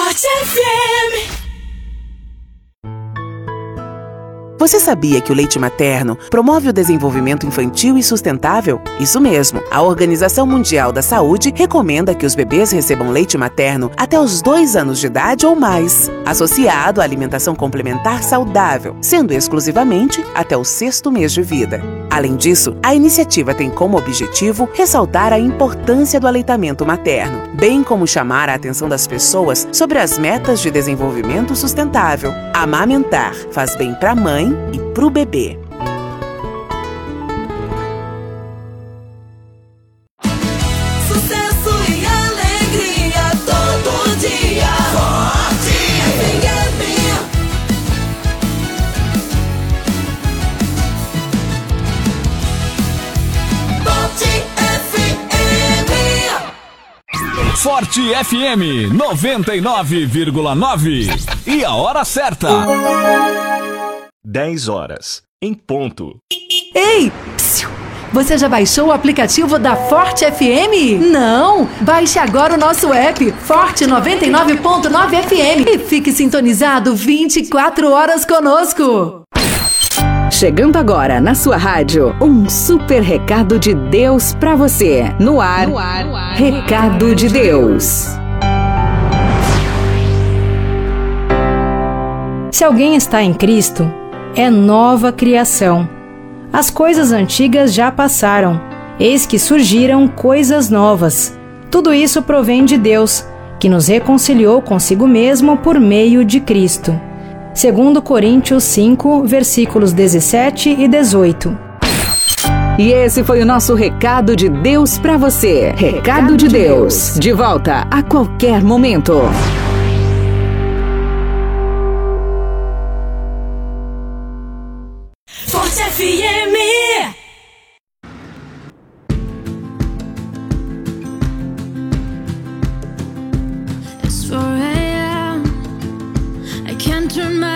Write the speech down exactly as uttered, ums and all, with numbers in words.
Forte F M. Você sabia que o leite materno promove o desenvolvimento infantil e sustentável? Isso mesmo. A Organização Mundial da Saúde recomenda que os bebês recebam leite materno até os dois anos de idade ou mais, associado à alimentação complementar saudável, sendo exclusivamente até o sexto mês de vida. Além disso, a iniciativa tem como objetivo ressaltar a importância do aleitamento materno, bem como chamar a atenção das pessoas sobre as metas de desenvolvimento sustentável. Amamentar faz bem para a mãe e para o bebê. Sucesso e alegria todo dia. Forte F M. Forte F M. Forte F M noventa e nove vírgula nove. E a hora certa. dez horas, em ponto. Ei, psiu, você já baixou o aplicativo da Forte F M? Não? Baixe agora o nosso app, Forte noventa e nove ponto nove F M, e fique sintonizado vinte e quatro horas conosco. Chegando agora na sua rádio, um super recado de Deus pra você. No ar, no ar, no ar Recado de Deus. Se alguém está em Cristo, é nova criação. As coisas antigas já passaram, eis que surgiram coisas novas. Tudo isso provém de Deus, que nos reconciliou consigo mesmo por meio de Cristo. Segundo Coríntios cinco, versículos dezessete e dezoito. E esse foi o nosso Recado de Deus para você. Recado, Recado de Deus. Deus. De volta a qualquer momento. Forte F M. It's four a.m. I can't turn my